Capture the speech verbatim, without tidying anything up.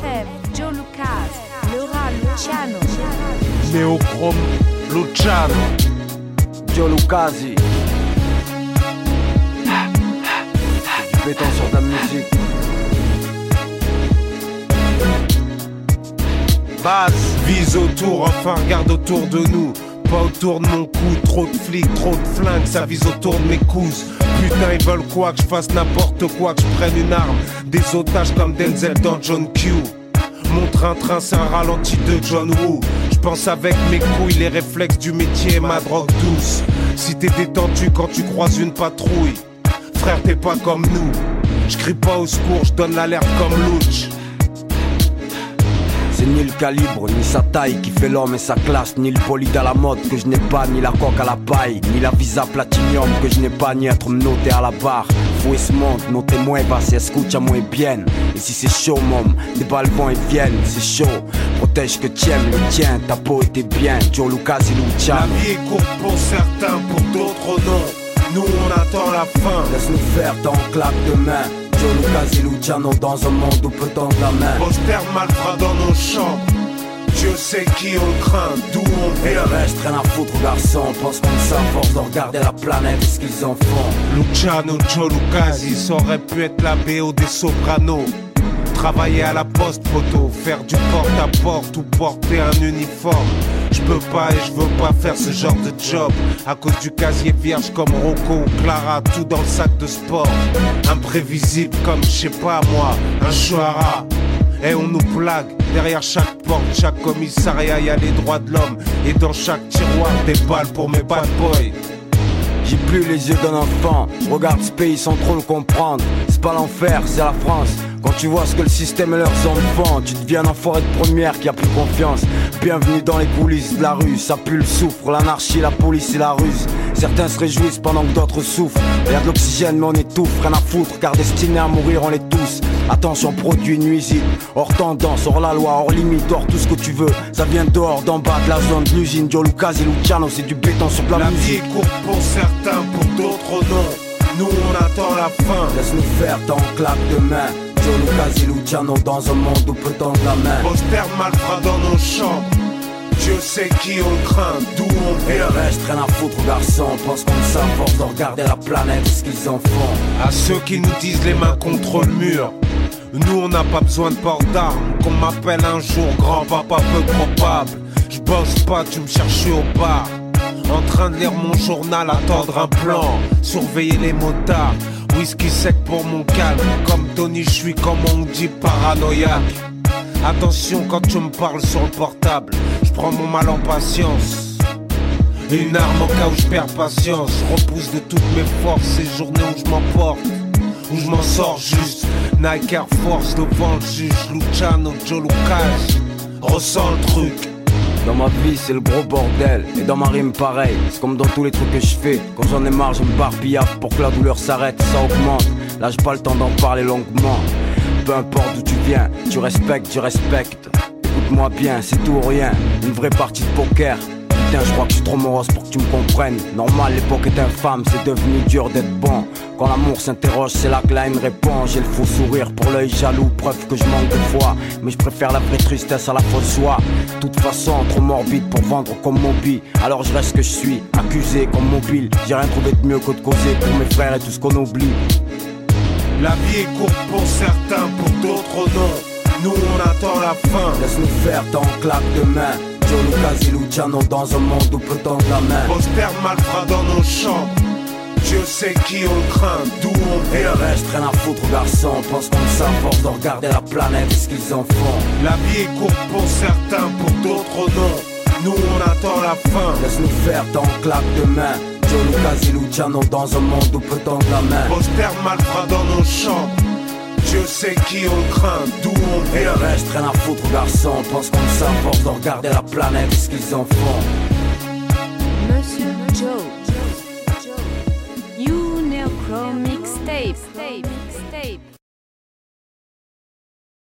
F, Joe Lucas, Laura Luciano, Neochrome Luciano, Joe Lucasi. C'est du béton sur de la musique. base, vise autour, enfin regarde autour de nous. Pas autour de mon cou, trop de flics, trop de flingues, ça vise autour de mes couses. Putain, ils veulent quoi, que je fasse n'importe quoi, que je prenne une arme. Des otages comme Denzel dans John Q. Mon train-train, c'est un ralenti de John Woo. Je pense avec mes couilles, les réflexes du métier et ma drogue douce. Si t'es détendu quand tu croises une patrouille, frère, t'es pas comme nous. Je crie pas au secours, je donne l'alerte comme Louch. C'est ni le calibre, ni sa taille qui fait l'homme et sa classe, ni le bolide à la mode que je n'ai pas, ni la coque à la paille, ni la visa platinium que je n'ai pas, ni être noté à la barre. Fouet ce monde, notez mueva, si escucha muy bien. Et si c'est chaud, mom, des balles vont et viennent, c'est chaud. Protège que t'aimes le tien, ta peau était bien. Joe Lucas et Luciano. La vie est courte pour certains, pour d'autres non. Nous on attend la fin. Laisse-nous faire tant claque de main. Joe Lucas et Luciano dans un monde où peut tendre la main. Poster malfrat dans nos chambres. Dieu sait qui on craint, d'où on Et vient. le reste, rien à foutre, garçon. Pense comme ça, force de regarder la planète et ce qu'ils en font. Luciano, Joe Lucasi, ça aurait pu être la B O des Sopranos. Travailler à la poste, photo, faire du porte-à-porte ou porter un uniforme. Je peux pas et je veux pas faire ce genre de job à cause du casier vierge comme Rocco ou Clara, tout dans le sac de sport. Imprévisible comme, je sais pas moi, un chouara. Et on nous blague, derrière chaque porte, chaque commissariat, y a les droits de l'homme. Et dans chaque tiroir, des balles pour mes bad boys. J'ai plus les yeux d'un enfant, je regarde ce pays sans trop le comprendre. C'est pas l'enfer, c'est la France. Quand tu vois ce que le système et leurs enfants, tu deviens un enfoiré de première qui a plus confiance. Bienvenue dans les coulisses de la rue, ça pue le soufre, l'anarchie, la police et la ruse. Certains se réjouissent pendant que d'autres souffrent. Y'a de l'oxygène mais on étouffe, rien à foutre, car destinés à mourir on l'est tous. Attention, produit nuisible, hors tendance, hors la loi, hors limite, hors tout ce que tu veux. Ça vient dehors, d'en bas, de la zone, de l'usine. Joe Lucas et Luciano, c'est du béton sur de la, La musique. vie est courte pour certains, pour d'autres non. Nous on attend la fin. Laisse-nous faire tant claque de main. Joe Lucas et Luciano dans un monde où peut tendre la main. Poster malfrat dans nos chambres. Dieu sait qui on craint, d'où on Et vient. le reste, rien à foutre, garçon. Pense comme ça, force de regarder la planète et ce qu'ils en font. À ceux qui nous disent les mains contre le mur, nous on n'a pas besoin de port d'armes. Qu'on m'appelle un jour grand-papa peu probable. Je bosse pas, tu me cherches au bar. En train de lire mon journal, attendre un plan. Surveiller les motards. Whisky sec pour mon calme. Comme Tony, je suis comme on dit paranoïaque. Attention quand tu me parles sur le portable. Je prends mon mal en patience. Une arme au cas où je perds patience. Je repousse de toutes mes forces ces journées où je m'emporte, où je m'en sors juste. Nike Air Force devant le juge. Luciano, Joe Lucas, ressens le truc. Dans ma vie c'est le gros bordel. Et dans ma rime pareil. C'est comme dans tous les trucs que je fais. Quand j'en ai marre je me barre piaf. Pour que la douleur s'arrête, ça augmente. Là j'ai pas le temps d'en parler longuement. Peu importe d'où tu viens, tu respectes, tu respectes. Écoute-moi bien, c'est tout ou rien. Une vraie partie de poker. Putain, je crois que je suis trop morose pour que tu me comprennes. Normal, l'époque est infâme, c'est devenu dur d'être bon. Quand l'amour s'interroge, c'est là que la haine répond. J'ai le faux sourire pour l'œil jaloux, preuve que je manque de foi. Mais je préfère la vraie tristesse à la fausse joie. De toute façon, trop morbide pour vendre comme Moby. Alors je reste ce que je suis, accusé comme mobile. J'ai rien trouvé de mieux que de causer pour mes frères et tout ce qu'on oublie. La vie est courte pour certains, pour d'autres non. Nous on attend la fin. Laisse-nous faire tant claque de main. Joe Lucas et Luciano dans un monde où peut tendre la main. Poster malfrat dans nos chambres. Dieu sait qui on craint, d'où on Et vient. le reste, rien à foutre, garçon. Pense comme ça, force de regarder la planète et ce qu'ils en font. La vie est courte pour certains, pour d'autres non. Nous on attend la fin. Laisse-nous faire tant claque de main. Joe Lucas et Luciano dans un monde où peut tendre la main. Poster malfrat dans nos chambres. Dieu sait qui on craint, d'où on Et vient. le reste, rien à foutre, garçon. Pense comme ça, force de regarder la planète et ce qu'ils en font. Monsieur Joe, You Neochrome Mixtape, Mixtape.